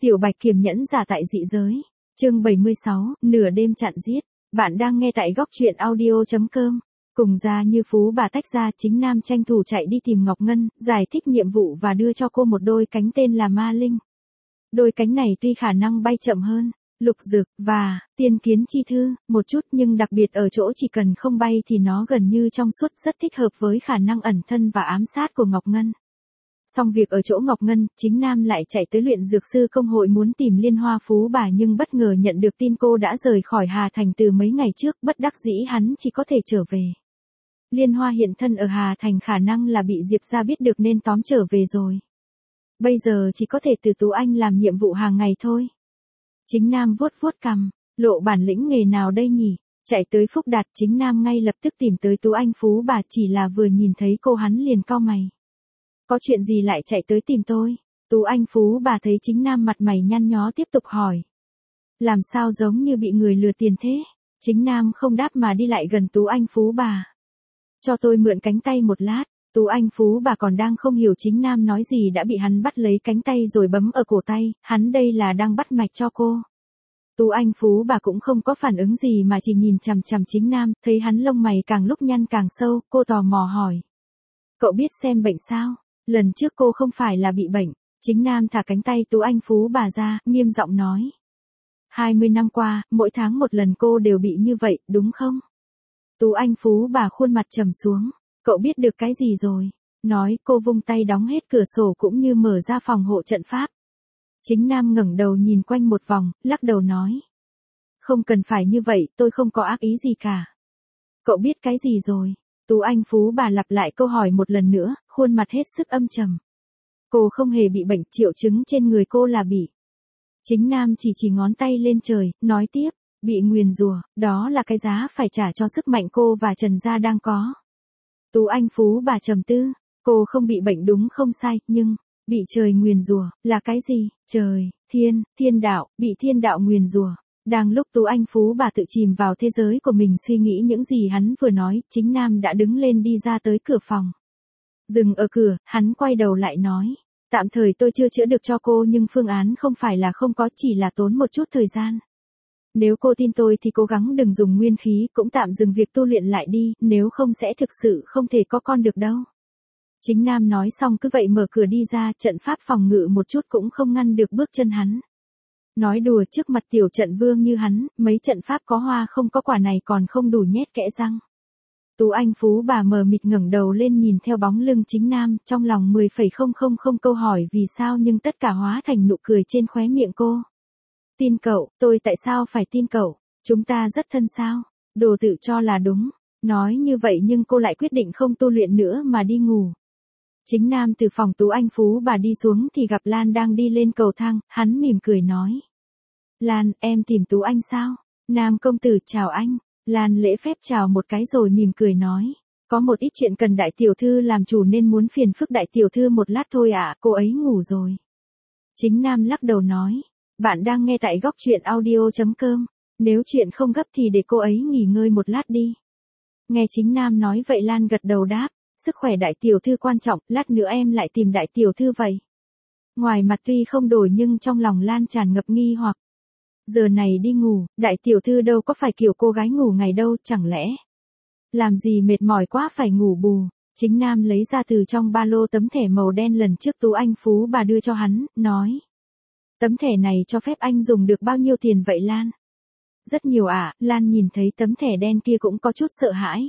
Tiểu Bạch kiềm nhẫn giả tại dị giới. Chương 76, nửa đêm chặn giết. Bạn đang nghe tại góc truyện audio.com. Cùng Gia Như Phú bà tách ra, Chính Nam tranh thủ chạy đi tìm Ngọc Ngân, giải thích nhiệm vụ và đưa cho cô một đôi cánh tên là Ma Linh. Đôi cánh này tuy khả năng bay chậm hơn Lục Dực và Tiên Kiến Chi Thư một chút, nhưng đặc biệt ở chỗ chỉ cần không bay thì nó gần như trong suốt, rất thích hợp với khả năng ẩn thân và ám sát của Ngọc Ngân. Xong việc ở chỗ Ngọc Ngân, Chính Nam lại chạy tới luyện dược sư công hội muốn tìm Liên Hoa Phú bà, nhưng bất ngờ nhận được tin cô đã rời khỏi Hà Thành từ mấy ngày trước, bất đắc dĩ hắn chỉ có thể trở về. Liên Hoa hiện thân ở Hà Thành, khả năng là bị Diệp gia biết được nên tóm trở về rồi. Bây giờ chỉ có thể từ Tú Anh làm nhiệm vụ hàng ngày thôi. Chính Nam vuốt vuốt cằm, lộ bản lĩnh nghề nào đây nhỉ? Chạy tới Phúc Đạt, Chính Nam ngay lập tức tìm tới Tú Anh Phú bà, chỉ là vừa nhìn thấy cô hắn liền cau mày. Có chuyện gì lại chạy tới tìm tôi? Tú Anh Phú bà thấy Chính Nam mặt mày nhăn nhó tiếp tục hỏi. Làm sao giống như bị người lừa tiền thế? Chính Nam không đáp mà đi lại gần Tú Anh Phú bà. Cho tôi mượn cánh tay một lát. Tú Anh Phú bà còn đang không hiểu Chính Nam nói gì đã bị hắn bắt lấy cánh tay rồi bấm ở cổ tay, hắn đây là đang bắt mạch cho cô. Tú Anh Phú bà cũng không có phản ứng gì mà chỉ nhìn chằm chằm Chính Nam, thấy hắn lông mày càng lúc nhăn càng sâu, cô tò mò hỏi. Cậu biết xem bệnh sao? Lần trước cô không phải là bị bệnh. Chính Nam thả cánh tay Tú Anh Phú bà ra, nghiêm giọng nói. 20 năm qua, mỗi tháng một lần cô đều bị như vậy, đúng không? Tú Anh Phú bà khuôn mặt trầm xuống. Cậu biết được cái gì rồi? Nói, cô vung tay đóng hết cửa sổ cũng như mở ra phòng hộ trận pháp. Chính Nam ngẩng đầu nhìn quanh một vòng, lắc đầu nói. Không cần phải như vậy, tôi không có ác ý gì cả. Cậu biết cái gì rồi? Tú Anh Phú bà lặp lại câu hỏi một lần nữa, khuôn mặt hết sức âm trầm. Cô không hề bị bệnh, triệu chứng trên người cô là bị. Chính Nam chỉ ngón tay lên trời, nói tiếp, bị nguyền rủa, đó là cái giá phải trả cho sức mạnh cô và Trần gia đang có. Tú Anh Phú bà trầm tư, cô không bị bệnh đúng không sai, nhưng, bị trời nguyền rủa, là cái gì? Trời, thiên đạo, bị thiên đạo nguyền rủa. Đang lúc Tú Anh Phú bà tự chìm vào thế giới của mình suy nghĩ những gì hắn vừa nói, Chính Nam đã đứng lên đi ra tới cửa phòng. Dừng ở cửa, hắn quay đầu lại nói. Tạm thời tôi chưa chữa được cho cô, nhưng phương án không phải là không có, chỉ là tốn một chút thời gian. Nếu cô tin tôi thì cố gắng đừng dùng nguyên khí, cũng tạm dừng việc tu luyện lại đi, nếu không sẽ thực sự không thể có con được đâu. Chính Nam nói xong cứ vậy mở cửa đi ra, trận pháp phòng ngự một chút cũng không ngăn được bước chân hắn. Nói đùa, trước mặt tiểu trận vương như hắn, mấy trận pháp có hoa không có quả này còn không đủ nhét kẽ răng. Tú Anh Phú bà mờ mịt ngẩng đầu lên nhìn theo bóng lưng Chính Nam, trong lòng 10,000 câu hỏi vì sao, nhưng tất cả hóa thành nụ cười trên khóe miệng cô. Tin cậu, tôi tại sao phải tin cậu? Chúng ta rất thân sao? Đồ tự cho là đúng. Nói như vậy nhưng cô lại quyết định không tu luyện nữa mà đi ngủ. Chính Nam từ phòng Tú Anh Phú bà đi xuống thì gặp Lan đang đi lên cầu thang, hắn mỉm cười nói. Lan, em tìm Tú Anh sao? Nam công tử chào anh. Lan lễ phép chào một cái rồi mỉm cười nói. Có một ít chuyện cần đại tiểu thư làm chủ nên muốn phiền phức đại tiểu thư một lát thôi ạ, cô ấy ngủ rồi. Chính Nam lắc đầu nói. Bạn đang nghe tại góc truyện audio.com. Nếu chuyện không gấp thì để cô ấy nghỉ ngơi một lát đi. Nghe Chính Nam nói vậy Lan gật đầu đáp. Sức khỏe đại tiểu thư quan trọng, lát nữa em lại tìm đại tiểu thư vậy. Ngoài mặt tuy không đổi nhưng trong lòng Lan tràn ngập nghi hoặc. Giờ này đi ngủ, đại tiểu thư đâu có phải kiểu cô gái ngủ ngày đâu, chẳng lẽ. Làm gì mệt mỏi quá phải ngủ bù. Chính Nam lấy ra từ trong ba lô tấm thẻ màu đen lần trước Tú Anh Phú bà đưa cho hắn, nói. Tấm thẻ này cho phép anh dùng được bao nhiêu tiền vậy Lan? Rất nhiều ạ, Lan nhìn thấy tấm thẻ đen kia cũng có chút sợ hãi.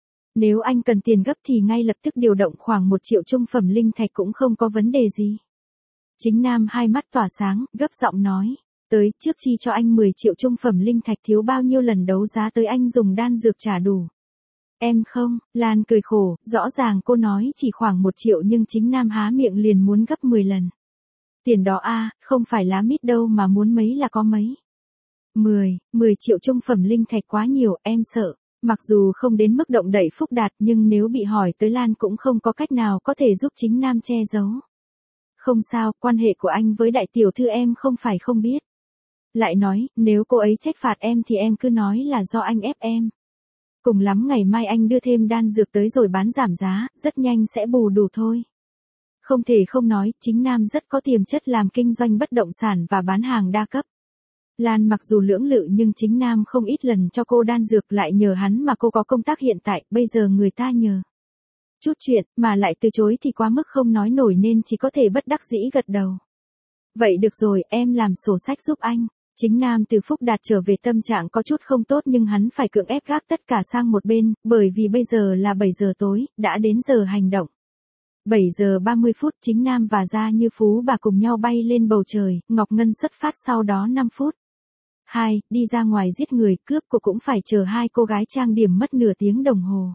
Nếu anh cần tiền gấp thì ngay lập tức điều động khoảng 1 triệu trung phẩm linh thạch cũng không có vấn đề gì. Chính Nam hai mắt tỏa sáng, gấp giọng nói. Tới, trước chi cho anh 10 triệu trung phẩm linh thạch, thiếu bao nhiêu lần đấu giá tới anh dùng đan dược trả đủ. Em không, Lan cười khổ, rõ ràng cô nói chỉ khoảng 1 triệu nhưng Chính Nam há miệng liền muốn gấp 10 lần. Tiền đó không phải lá mít đâu mà muốn mấy là có mấy. 10 triệu trung phẩm linh thạch quá nhiều, em sợ. Mặc dù không đến mức động đậy Phúc Đạt nhưng nếu bị hỏi tới Lan cũng không có cách nào có thể giúp Chính Nam che giấu. Không sao, quan hệ của anh với đại tiểu thư em không phải không biết. Lại nói, nếu cô ấy trách phạt em thì em cứ nói là do anh ép em. Cùng lắm ngày mai anh đưa thêm đan dược tới rồi bán giảm giá, rất nhanh sẽ bù đủ thôi. Không thể không nói, chính Nam rất có tiềm chất làm kinh doanh bất động sản và bán hàng đa cấp. Lan mặc dù lưỡng lự nhưng chính Nam không ít lần cho cô đan dược, lại nhờ hắn mà cô có công tác hiện tại, bây giờ người ta nhờ chút chuyện mà lại từ chối thì quá mức không nói nổi nên chỉ có thể bất đắc dĩ gật đầu. Vậy được rồi, em làm sổ sách giúp anh. Chính Nam từ Phúc Đạt trở về tâm trạng có chút không tốt nhưng hắn phải cưỡng ép gác tất cả sang một bên, bởi vì bây giờ là 7 giờ tối, đã đến giờ hành động. 7 giờ 30 phút chính Nam và Gia Như Phú bà cùng nhau bay lên bầu trời, Ngọc Ngân xuất phát sau đó 5 phút. 2. Đi ra ngoài giết người, cướp cô cũng phải chờ hai cô gái trang điểm mất nửa tiếng đồng hồ.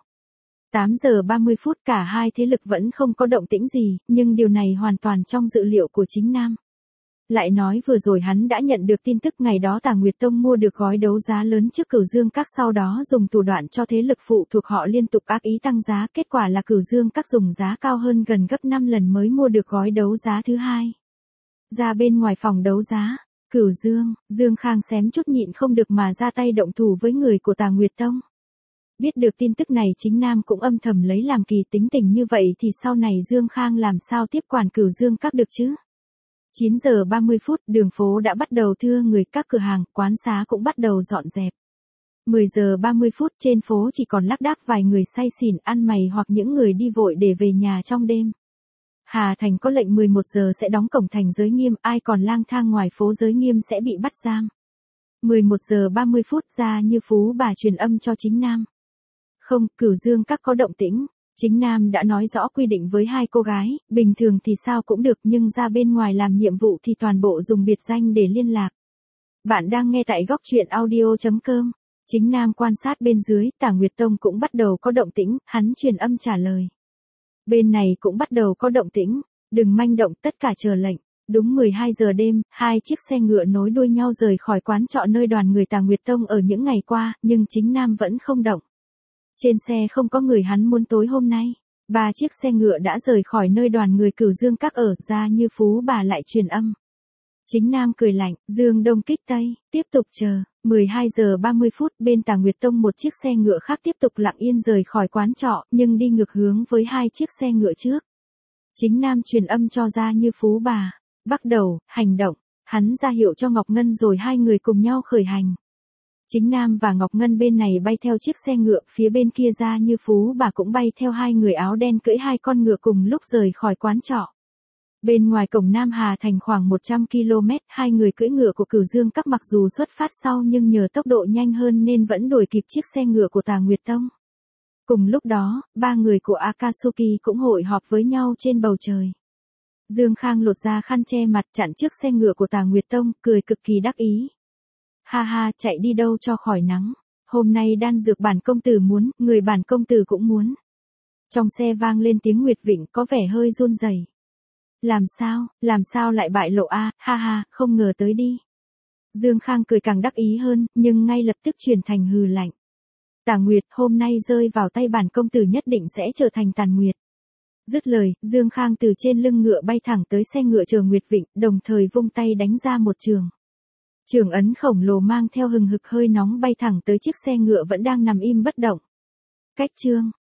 8 giờ 30 phút cả hai thế lực vẫn không có động tĩnh gì, nhưng điều này hoàn toàn trong dự liệu của chính Nam. Lại nói vừa rồi hắn đã nhận được tin tức ngày đó Tà Nguyệt Tông mua được gói đấu giá lớn trước Cửu Dương Các, sau đó dùng thủ đoạn cho thế lực phụ thuộc họ liên tục ác ý tăng giá, kết quả là Cửu Dương Các dùng giá cao hơn gần gấp 5 lần mới mua được gói đấu giá thứ hai. Ra bên ngoài phòng đấu giá, Cửu Dương Khang xém chút nhịn không được mà ra tay động thủ với người của Tà Nguyệt Tông. Biết được tin tức này chính Nam cũng âm thầm lấy làm kỳ, tính tình như vậy thì sau này Dương Khang làm sao tiếp quản Cửu Dương Các được chứ. 9 giờ 30 phút đường phố đã bắt đầu thưa người, các cửa hàng, quán xá cũng bắt đầu dọn dẹp. 10 giờ 30 phút trên phố chỉ còn lác đác vài người say xỉn ăn mày hoặc những người đi vội để về nhà trong đêm. Hà Thành có lệnh 11 giờ sẽ đóng cổng thành Giới Nghiêm, ai còn lang thang ngoài phố Giới Nghiêm sẽ bị bắt giam. 11 giờ 30 phút Gia Như Phú bà truyền âm cho chính Nam. Không, Cửu Dương Các có động tĩnh. Chính Nam đã nói rõ quy định với hai cô gái, bình thường thì sao cũng được nhưng ra bên ngoài làm nhiệm vụ thì toàn bộ dùng biệt danh để liên lạc. Bạn đang nghe tại góc truyện audio.com. Chính Nam quan sát bên dưới, Tà Nguyệt Tông cũng bắt đầu có động tĩnh, hắn truyền âm trả lời. Bên này cũng bắt đầu có động tĩnh, đừng manh động, tất cả chờ lệnh. Đúng 12 giờ đêm, hai chiếc xe ngựa nối đuôi nhau rời khỏi quán trọ nơi đoàn người Tà Nguyệt Tông ở những ngày qua, nhưng chính Nam vẫn không động. Trên xe không có người hắn muốn tối hôm nay. 3 chiếc xe ngựa đã rời khỏi nơi đoàn người Cửu Dương Các ở, Gia Như Phú bà lại truyền âm. Chính Nam cười lạnh, Dương Đông kích Tây, tiếp tục chờ. 12 giờ 30 phút bên Tà Nguyệt Tông một chiếc xe ngựa khác tiếp tục lặng yên rời khỏi quán trọ, nhưng đi ngược hướng với hai chiếc xe ngựa trước. Chính Nam truyền âm cho Gia Như Phú bà. Bắt đầu, hành động. Hắn ra hiệu cho Ngọc Ngân rồi hai người cùng nhau khởi hành. Chính Nam và Ngọc Ngân bên này bay theo chiếc xe ngựa, phía bên kia Gia Như Phú bà cũng bay theo hai người áo đen cưỡi hai con ngựa cùng lúc rời khỏi quán trọ. Bên ngoài cổng Nam Hà Thành khoảng 100 km, hai người cưỡi ngựa của Cửu Dương Các mặc dù xuất phát sau nhưng nhờ tốc độ nhanh hơn nên vẫn đuổi kịp chiếc xe ngựa của Tà Nguyệt Tông. Cùng lúc đó, ba người của Akatsuki cũng hội họp với nhau trên bầu trời. Dương Khang lột ra khăn che mặt chặn trước xe ngựa của Tà Nguyệt Tông, cười cực kỳ đắc ý. Ha ha, chạy đi đâu cho khỏi nắng. Hôm nay đan dược bản công tử muốn, người bản công tử cũng muốn. Trong xe vang lên tiếng Nguyệt Vịnh có vẻ hơi run rẩy. Làm sao lại bại lộ a, ha ha, không ngờ tới đi. Dương Khang cười càng đắc ý hơn, nhưng ngay lập tức chuyển thành hừ lạnh. Tà Nguyệt, hôm nay rơi vào tay bản công tử nhất định sẽ trở thành Tàn Nguyệt. Dứt lời, Dương Khang từ trên lưng ngựa bay thẳng tới xe ngựa chờ Nguyệt Vịnh, đồng thời vung tay đánh ra một trường. Trường ấn khổng lồ mang theo hừng hực hơi nóng bay thẳng tới chiếc xe ngựa vẫn đang nằm im bất động. Cách chương